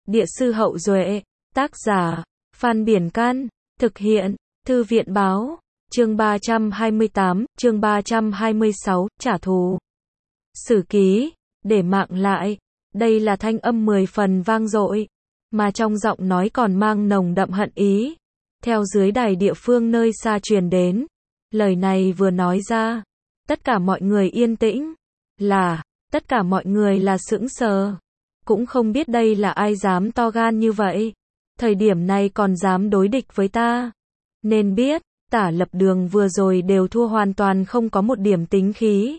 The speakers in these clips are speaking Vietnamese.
Địa sư Hậu Duệ, tác giả, Phan Biển Can, thực hiện, Thư viện Báo, chương 328, chương 326, trả thù. Sử ký, để mạng lại, đây là thanh âm 10 phần vang dội, mà trong giọng nói còn mang nồng đậm hận ý. Theo dưới đài địa phương nơi xa truyền đến, lời này vừa nói ra, tất cả mọi người yên tĩnh, tất cả mọi người là sững sờ, cũng không biết đây là ai dám to gan như vậy, thời điểm này còn dám đối địch với ta. Nên biết, Tả Lập Đường vừa rồi đều thua hoàn toàn không có một điểm tính khí.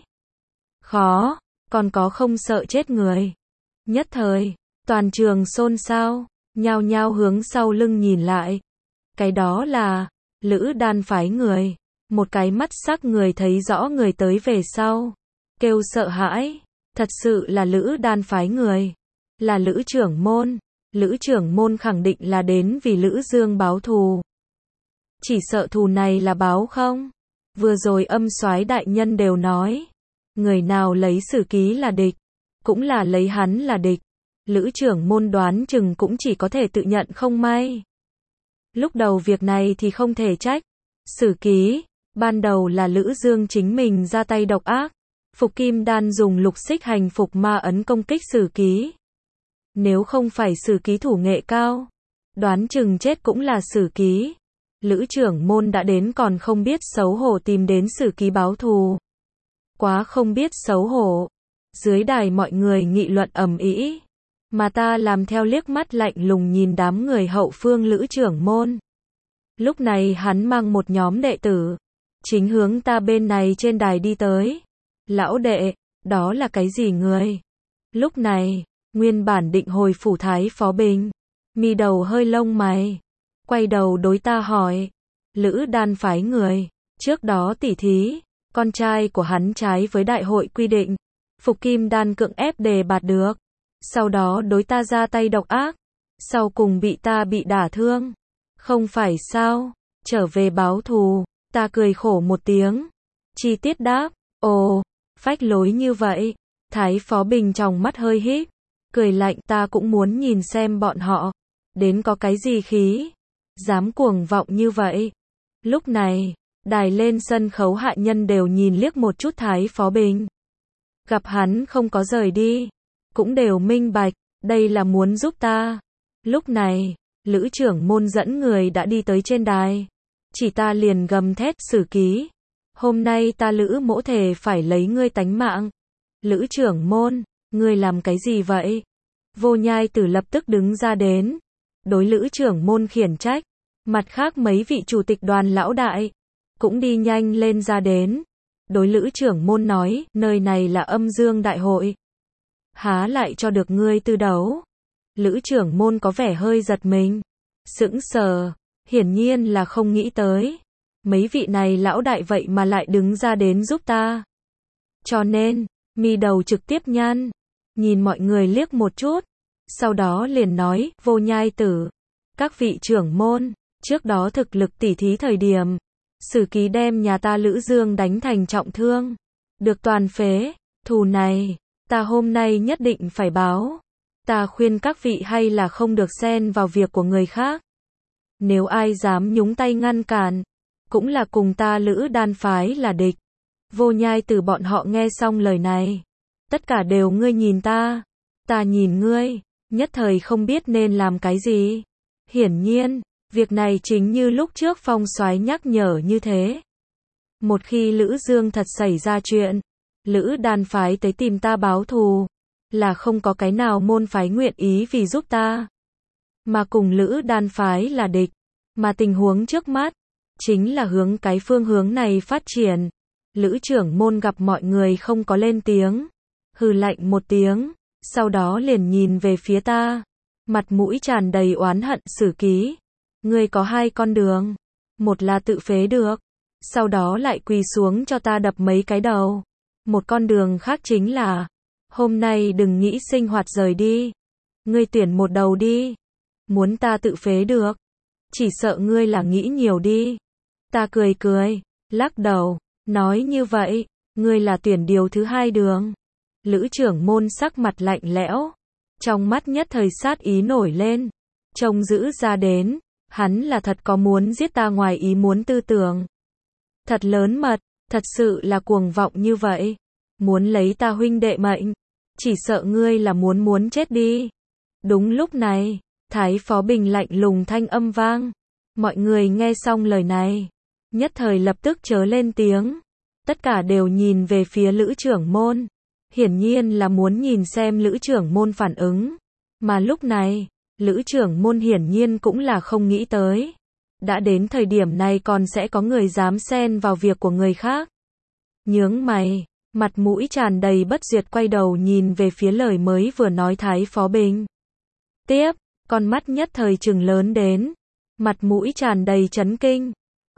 Khó, còn có không sợ chết người. Nhất thời, toàn trường xôn xao, nhao nhao hướng sau lưng nhìn lại. Cái đó là Lữ Đan phái người. Một cái mắt sắc người thấy rõ người tới về sau, kêu sợ hãi, thật sự là Lữ Đan phái người, là Lữ trưởng môn. Lữ trưởng môn khẳng định là đến vì Lữ Dương báo thù. Chỉ sợ thù này là báo không? Vừa rồi Âm Soái đại nhân đều nói, người nào lấy Sử Ký là địch, cũng là lấy hắn là địch. Lữ trưởng môn đoán chừng cũng chỉ có thể tự nhận không may. Lúc đầu việc này thì không thể trách. Sử Ký, ban đầu là Lữ Dương chính mình ra tay độc ác. Phục Kim Đan dùng lục xích hành phục ma ấn công kích Sử Ký. Nếu không phải Sử Ký thủ nghệ cao, đoán chừng chết cũng là Sử Ký. Lữ trưởng môn đã đến còn không biết xấu hổ tìm đến Sử Ký báo thù. Quá không biết xấu hổ. Dưới đài mọi người nghị luận ầm ĩ, mà ta làm theo liếc mắt lạnh lùng nhìn đám người hậu phương Lữ trưởng môn. Lúc này hắn mang một nhóm đệ tử, chính hướng ta bên này trên đài đi tới. Lão đệ, đó là cái gì người? Lúc này, nguyên bản định hồi phủ Thái Phó Bình, mi đầu hơi lông mày, quay đầu đối ta hỏi, Lữ Đan phái người, trước đó tỉ thí, con trai của hắn trái với đại hội quy định, Phục Kim Đan cưỡng ép đề bạt được, sau đó đối ta ra tay độc ác, sau cùng bị ta bị đả thương, không phải sao, trở về báo thù. Ta cười khổ một tiếng, chi tiết đáp, ồ, phách lối như vậy. Thái Phó Bình trong mắt hơi híp, cười lạnh, ta cũng muốn nhìn xem bọn họ đến có cái gì khí, dám cuồng vọng như vậy. Lúc này, đài lên sân khấu hạ nhân đều nhìn liếc một chút Thái Phó Bình, gặp hắn không có rời đi, cũng đều minh bạch, đây là muốn giúp ta. Lúc này, Lữ trưởng môn dẫn người đã đi tới trên đài, chỉ ta liền gầm thét, Sử Ký, hôm nay ta Lữ mỗ thề phải lấy ngươi tánh mạng. Lữ trưởng môn, ngươi làm cái gì vậy? Vô Nhai Tử lập tức đứng ra đến, đối Lữ trưởng môn khiển trách. Mặt khác mấy vị chủ tịch đoàn lão đại cũng đi nhanh lên ra đến, đối Lữ trưởng môn nói, nơi này là Âm Dương đại hội, há lại cho được ngươi tư đấu. Lữ trưởng môn có vẻ hơi giật mình, sững sờ, hiển nhiên là không nghĩ tới, mấy vị này lão đại vậy mà lại đứng ra đến giúp ta. Cho nên, mi đầu trực tiếp nhăn, nhìn mọi người liếc một chút, sau đó liền nói, Vô Nhai Tử, các vị trưởng môn, trước đó thực lực tỉ thí thời điểm, Sử Ký đem nhà ta Lữ Dương đánh thành trọng thương, được toàn phế, thù này, ta hôm nay nhất định phải báo. Ta khuyên các vị hay là không được xen vào việc của người khác. Nếu ai dám nhúng tay ngăn cản, cũng là cùng ta Lữ Đan phái là địch. Vô Nhai Tử bọn họ nghe xong lời này, tất cả đều ngươi nhìn ta nhìn ngươi, nhất thời không biết nên làm cái gì. Hiển nhiên, việc này chính như lúc trước Phong Soái nhắc nhở như thế. Một khi Lữ Dương thật xảy ra chuyện, Lữ Đan phái tới tìm ta báo thù, là không có cái nào môn phái nguyện ý vì giúp ta, mà cùng Lữ Đan phái là địch. Mà tình huống trước mắt, chính là hướng cái phương hướng này phát triển. Lữ trưởng môn gặp mọi người không có lên tiếng, hừ lạnh một tiếng, sau đó liền nhìn về phía ta, mặt mũi tràn đầy oán hận, Sử Ký, ngươi có hai con đường, một là tự phế được, sau đó lại quỳ xuống cho ta đập mấy cái đầu, một con đường khác chính là, hôm nay đừng nghĩ sinh hoạt rời đi, ngươi tuyển một đầu đi. Muốn ta tự phế được, chỉ sợ ngươi là nghĩ nhiều đi. Ta cười cười, lắc đầu, nói như vậy, ngươi là tuyển điều thứ hai đường. Lữ trưởng môn sắc mặt lạnh lẽo, Trong mắt nhất thời sát ý nổi lên. Trông dữ ra đến, hắn là thật có muốn giết ta ngoài ý muốn tư tưởng. Thật lớn mật, thật sự là cuồng vọng như vậy. Muốn lấy ta huynh đệ mệnh, chỉ sợ ngươi là muốn chết đi. Đúng lúc này, Thái Phó Bình lạnh lùng thanh âm vang. Mọi người nghe xong lời này, nhất thời lập tức chớ lên tiếng. Tất cả đều nhìn về phía Lữ trưởng môn. Hiển nhiên là muốn nhìn xem Lữ trưởng môn phản ứng. Mà lúc này, Lữ trưởng môn hiển nhiên cũng là không nghĩ tới. Đã đến thời điểm này còn sẽ có người dám xen vào việc của người khác. Nhướng mày, mặt mũi tràn đầy bất duyệt quay đầu nhìn về phía lời mới vừa nói Thái Phó Bình. Tiếp, con mắt nhất thời trừng lớn đến. Mặt mũi tràn đầy chấn kinh.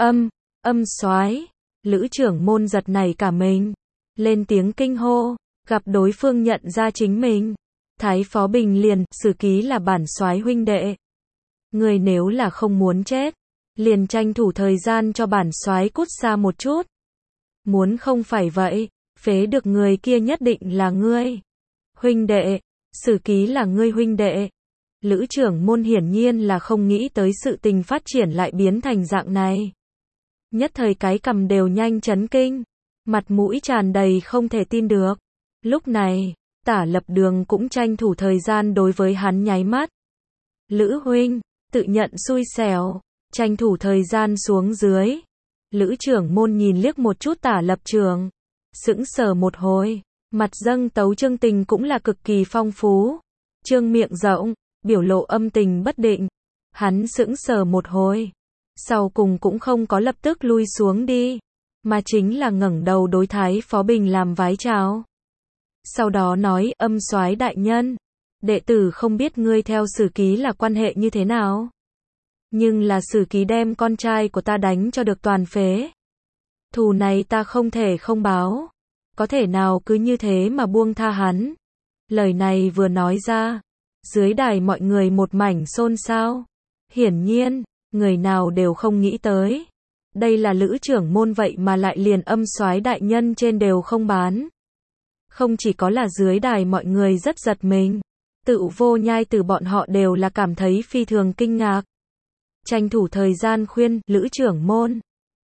Âm soái. Lữ trưởng môn giật nảy cả mình. Lên tiếng kinh hô, gặp đối phương nhận ra chính mình. Thái Phó Bình liền, Sử Ký là bản soái huynh đệ. Người nếu là không muốn chết, liền tranh thủ thời gian cho bản soái cút xa một chút. Muốn không phải vậy, phế được người kia nhất định là ngươi. Huynh đệ, Sử Ký là ngươi huynh đệ. Lữ trưởng môn hiển nhiên là không nghĩ tới sự tình phát triển lại biến thành dạng này. Nhất thời cái cằm đều nhanh chấn kinh, mặt mũi tràn đầy không thể tin được. Lúc này, Tả Lập Đường cũng tranh thủ thời gian đối với hắn nháy mắt. Lữ huynh, tự nhận xui xẻo, tranh thủ thời gian xuống dưới. Lữ trưởng môn nhìn liếc một chút Tả Lập Trường, sững sờ một hồi, mặt dâng tấu chương tình cũng là cực kỳ phong phú. Trương miệng rộng, biểu lộ âm tình bất định. Hắn sững sờ một hồi, sau cùng cũng không có lập tức lui xuống đi, mà chính là ngẩng đầu đối Thái Phó Bình làm vái chào. Sau đó nói, Âm soái đại nhân, đệ tử không biết ngươi theo Sử Ký là quan hệ như thế nào. Nhưng là Sử Ký đem con trai của ta đánh cho được toàn phế. Thù này ta không thể không báo. Có thể nào cứ như thế mà buông tha hắn. Lời này vừa nói ra, dưới đài mọi người một mảnh xôn xao. Hiển nhiên, người nào đều không nghĩ tới. Đây là Lữ trưởng môn vậy mà lại liền Âm soái đại nhân trên đều không bán. Không chỉ có là dưới đài mọi người rất giật mình, Tự Vô Nhai từ bọn họ đều là cảm thấy phi thường kinh ngạc. Tranh thủ thời gian khuyên, Lữ trưởng môn,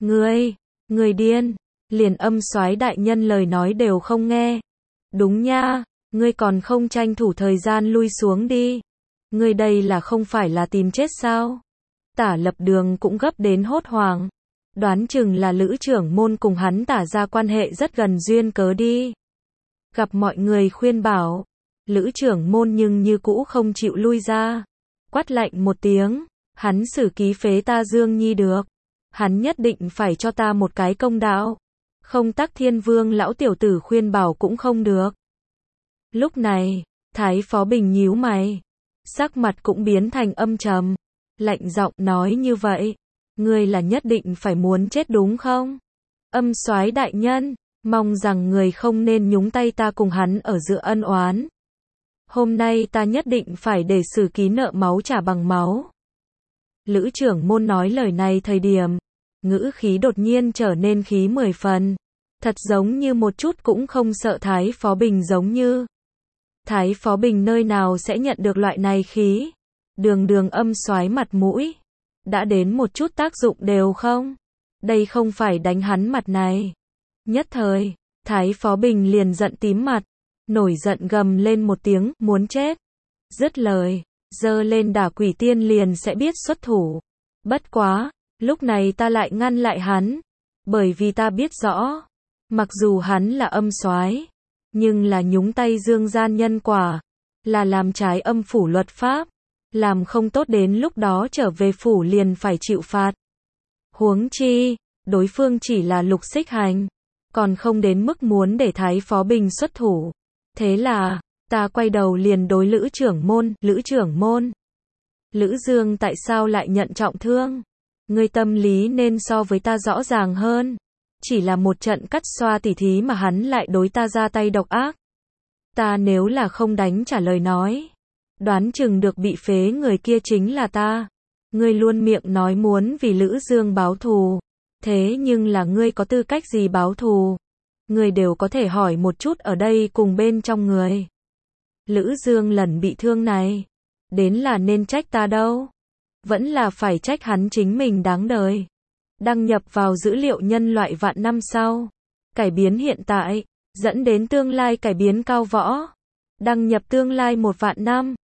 ngươi điên, liền Âm soái đại nhân lời nói đều không nghe. Đúng nha, ngươi còn không tranh thủ thời gian lui xuống đi. Ngươi đây là không phải là tìm chết sao? Tả Lập Đường cũng gấp đến hốt hoảng. Đoán chừng là Lữ trưởng môn cùng hắn Tả ra quan hệ rất gần duyên cớ đi. Gặp mọi người khuyên bảo, Lữ trưởng môn nhưng như cũ không chịu lui ra. Quát lạnh một tiếng, hắn Sử Ký phế ta Dương Nhi được. Hắn nhất định phải cho ta một cái công đạo. Không Tắc Thiên Vương lão tiểu tử khuyên bảo cũng không được. Lúc này, Thái Phó Bình nhíu mày, sắc mặt cũng biến thành âm trầm, lạnh giọng nói như vậy, ngươi là nhất định phải muốn chết đúng không? Âm soái đại nhân, mong rằng người không nên nhúng tay ta cùng hắn ở giữa ân oán. Hôm nay ta nhất định phải để Sử Ký nợ máu trả bằng máu. Lữ trưởng môn nói lời này thời điểm, ngữ khí đột nhiên trở nên khí 10 phần, thật giống như một chút cũng không sợ Thái Phó Bình giống như. Thái Phó Bình nơi nào sẽ nhận được loại này khí? Đường Âm soái mặt mũi, đã đến một chút tác dụng đều không? Đây không phải đánh hắn mặt này. Nhất thời, Thái Phó Bình liền giận tím mặt, nổi giận gầm lên một tiếng, muốn chết. Dứt lời, giơ lên Đả Quỷ Tiên liền sẽ biết xuất thủ. Bất quá, lúc này ta lại ngăn lại hắn, bởi vì ta biết rõ, mặc dù hắn là âm soái, nhưng là nhúng tay dương gian nhân quả, là làm trái âm phủ luật pháp, làm không tốt đến lúc đó trở về phủ liền phải chịu phạt. Huống chi, đối phương chỉ là lục xích hành, còn không đến mức muốn để Thái Phó Bình xuất thủ. Thế là, ta quay đầu liền đối Lữ trưởng môn. Lữ Dương tại sao lại nhận trọng thương? Ngươi tâm lý nên so với ta rõ ràng hơn. Chỉ là một trận cắt xoa tỉ thí mà hắn lại đối ta ra tay độc ác. Ta nếu là không đánh trả lời nói, đoán chừng được bị phế người kia chính là ta. Ngươi luôn miệng nói muốn vì Lữ Dương báo thù. Thế nhưng là ngươi có tư cách gì báo thù? Ngươi đều có thể hỏi một chút ở đây cùng bên trong người. Lữ Dương lần bị thương này, đến là nên trách ta đâu, vẫn là phải trách hắn chính mình đáng đời. Đăng nhập vào dữ liệu nhân loại vạn năm sau, cải biến hiện tại, dẫn đến tương lai cải biến cao võ. Đăng nhập tương lai 1 vạn năm.